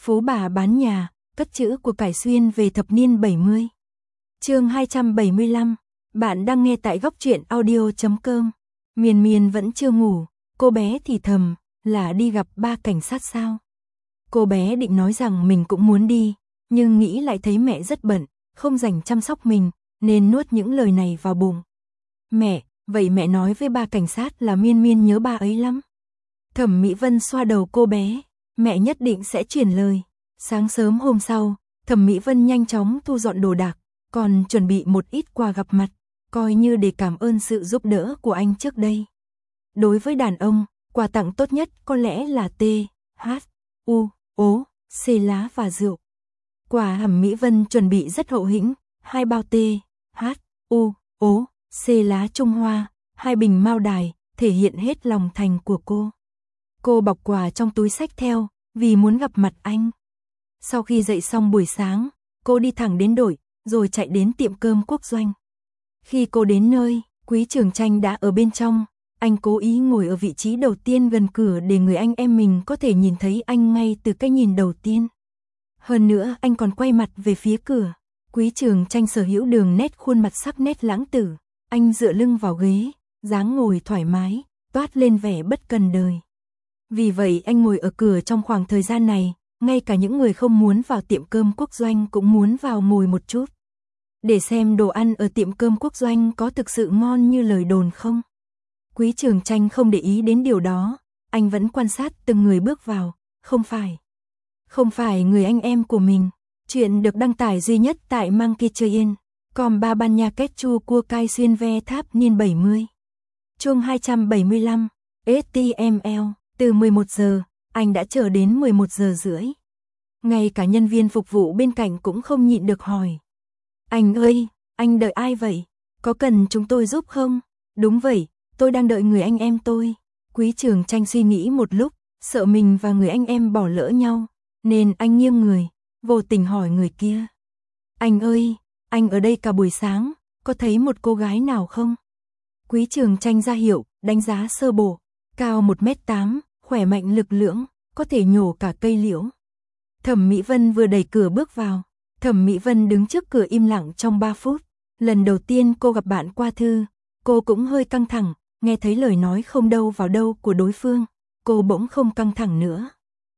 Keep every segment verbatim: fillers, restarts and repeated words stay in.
Phú bà bán nhà, cất trữ của cải xuyên về thập niên bảy mươi. Chương hai trăm bảy mươi lăm, bạn đang nghe tại góc truyện audio chấm com. Miền Miền vẫn chưa ngủ, cô bé thì thầm, là đi gặp ba cảnh sát sao? Cô bé định nói rằng mình cũng muốn đi, nhưng nghĩ lại thấy mẹ rất bận, không rảnh chăm sóc mình, nên nuốt những lời này vào bụng. Mẹ, vậy mẹ nói với ba cảnh sát là Miên Miên nhớ ba ấy lắm. Thẩm Mỹ Vân xoa đầu cô bé, mẹ nhất định sẽ truyền lời. Sáng sớm hôm sau, Thẩm Mỹ Vân nhanh chóng thu dọn đồ đạc, còn chuẩn bị một ít quà gặp mặt, coi như để cảm ơn sự giúp đỡ của anh trước đây. Đối với đàn ông, quà tặng tốt nhất có lẽ là T, H, U, O, C lá và rượu. Quà Thẩm Mỹ Vân chuẩn bị rất hậu hĩnh, hai bao T, H, U, O, C lá Trung Hoa, hai bình mao đài, thể hiện hết lòng thành của cô. Cô bọc quà trong túi xách theo, vì muốn gặp mặt anh. Sau khi dậy xong buổi sáng, cô đi thẳng đến đội, rồi chạy đến tiệm cơm Quốc Doanh. Khi cô đến nơi, Quý Trường Tranh đã ở bên trong. Anh cố ý ngồi ở vị trí đầu tiên gần cửa để người anh em mình có thể nhìn thấy anh ngay từ cái nhìn đầu tiên. Hơn nữa anh còn quay mặt về phía cửa. Quý Trường Tranh sở hữu đường nét khuôn mặt sắc nét lãng tử. Anh dựa lưng vào ghế, dáng ngồi thoải mái, toát lên vẻ bất cần đời. Vì vậy anh ngồi ở cửa trong khoảng thời gian này, ngay cả những người không muốn vào tiệm cơm Quốc Doanh cũng muốn vào ngồi một chút. Để xem đồ ăn ở tiệm cơm Quốc Doanh có thực sự ngon như lời đồn không. Quý Trường Tranh không để ý đến điều đó, anh vẫn quan sát từng người bước vào, không phải. Không phải người anh em của mình. Chuyện được đăng tải duy nhất tại Monkey Train, còn ba ban nha kết chua cua cai xuyên ve tháp niên bảy mươi. Chương hai trăm bảy mươi lăm, ét tê em lờ, từ mười một giờ, anh đã chờ đến mười một giờ rưỡi. Ngay cả nhân viên phục vụ bên cạnh cũng không nhịn được hỏi. Anh ơi, anh đợi ai vậy? Có cần chúng tôi giúp không? Đúng vậy, tôi đang đợi người anh em tôi. Quý Trường Tranh suy nghĩ một lúc, sợ mình và người anh em bỏ lỡ nhau, nên anh nghiêng người, vô tình hỏi người kia. Anh ơi, anh ở đây cả buổi sáng, có thấy một cô gái nào không? Quý Trường Tranh ra hiệu, đánh giá sơ bộ, cao một mét tám, khỏe mạnh lực lưỡng, có thể nhổ cả cây liễu. Thẩm Mỹ Vân vừa đẩy cửa bước vào. Thẩm Mỹ Vân đứng trước cửa im lặng trong ba phút. Lần đầu tiên cô gặp bạn qua thư, cô cũng hơi căng thẳng, nghe thấy lời nói không đâu vào đâu của đối phương, cô bỗng không căng thẳng nữa.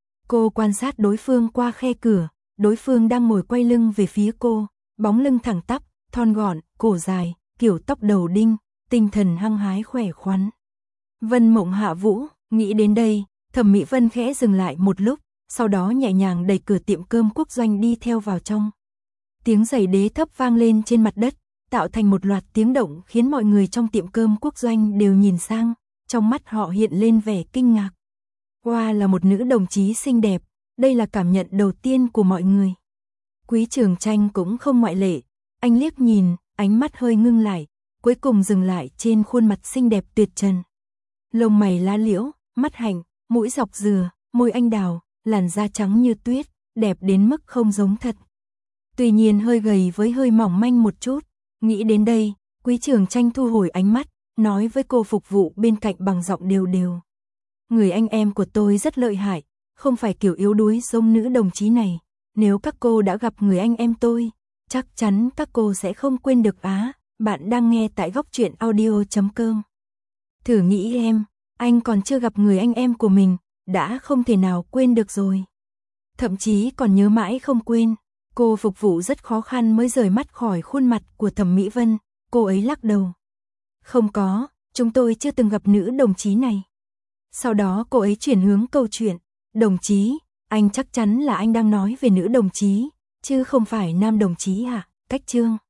Cô quan sát đối phương qua khe cửa, đối phương đang ngồi quay lưng về phía cô, bóng lưng thẳng tắp, thon gọn, cổ dài, kiểu tóc đầu đinh, tinh thần hăng hái khỏe khoắn. Vân Mộng Hạ Vũ, nghĩ đến đây, Thẩm Mỹ Vân khẽ dừng lại một lúc, sau đó nhẹ nhàng đẩy cửa tiệm cơm Quốc Doanh đi theo vào trong. Tiếng giày đế thấp vang lên trên mặt đất, tạo thành một loạt tiếng động khiến mọi người trong tiệm cơm Quốc Doanh đều nhìn sang, trong mắt họ hiện lên vẻ kinh ngạc. Hoa là một nữ đồng chí xinh đẹp, đây là cảm nhận đầu tiên của mọi người. Quý Trường Tranh cũng không ngoại lệ, anh liếc nhìn, ánh mắt hơi ngưng lại, cuối cùng dừng lại trên khuôn mặt xinh đẹp tuyệt trần. Lông mày lá liễu, mắt hạnh, mũi dọc dừa, môi anh đào, làn da trắng như tuyết, đẹp đến mức không giống thật. Tuy nhiên hơi gầy với hơi mỏng manh một chút. Nghĩ đến đây, Quý Trường Tranh thu hồi ánh mắt, nói với cô phục vụ bên cạnh bằng giọng đều đều. Người anh em của tôi rất lợi hại, không phải kiểu yếu đuối giống nữ đồng chí này. Nếu các cô đã gặp người anh em tôi, chắc chắn các cô sẽ không quên được á. Bạn đang nghe tại góc truyện audio chấm com. Thử nghĩ em, anh còn chưa gặp người anh em của mình, đã không thể nào quên được rồi. Thậm chí còn nhớ mãi không quên. Cô phục vụ rất khó khăn mới rời mắt khỏi khuôn mặt của Thẩm Mỹ Vân, cô ấy lắc đầu. Không có, chúng tôi chưa từng gặp nữ đồng chí này. Sau đó cô ấy chuyển hướng câu chuyện. Đồng chí, anh chắc chắn là anh đang nói về nữ đồng chí, chứ không phải nam đồng chí hả? Cách chương.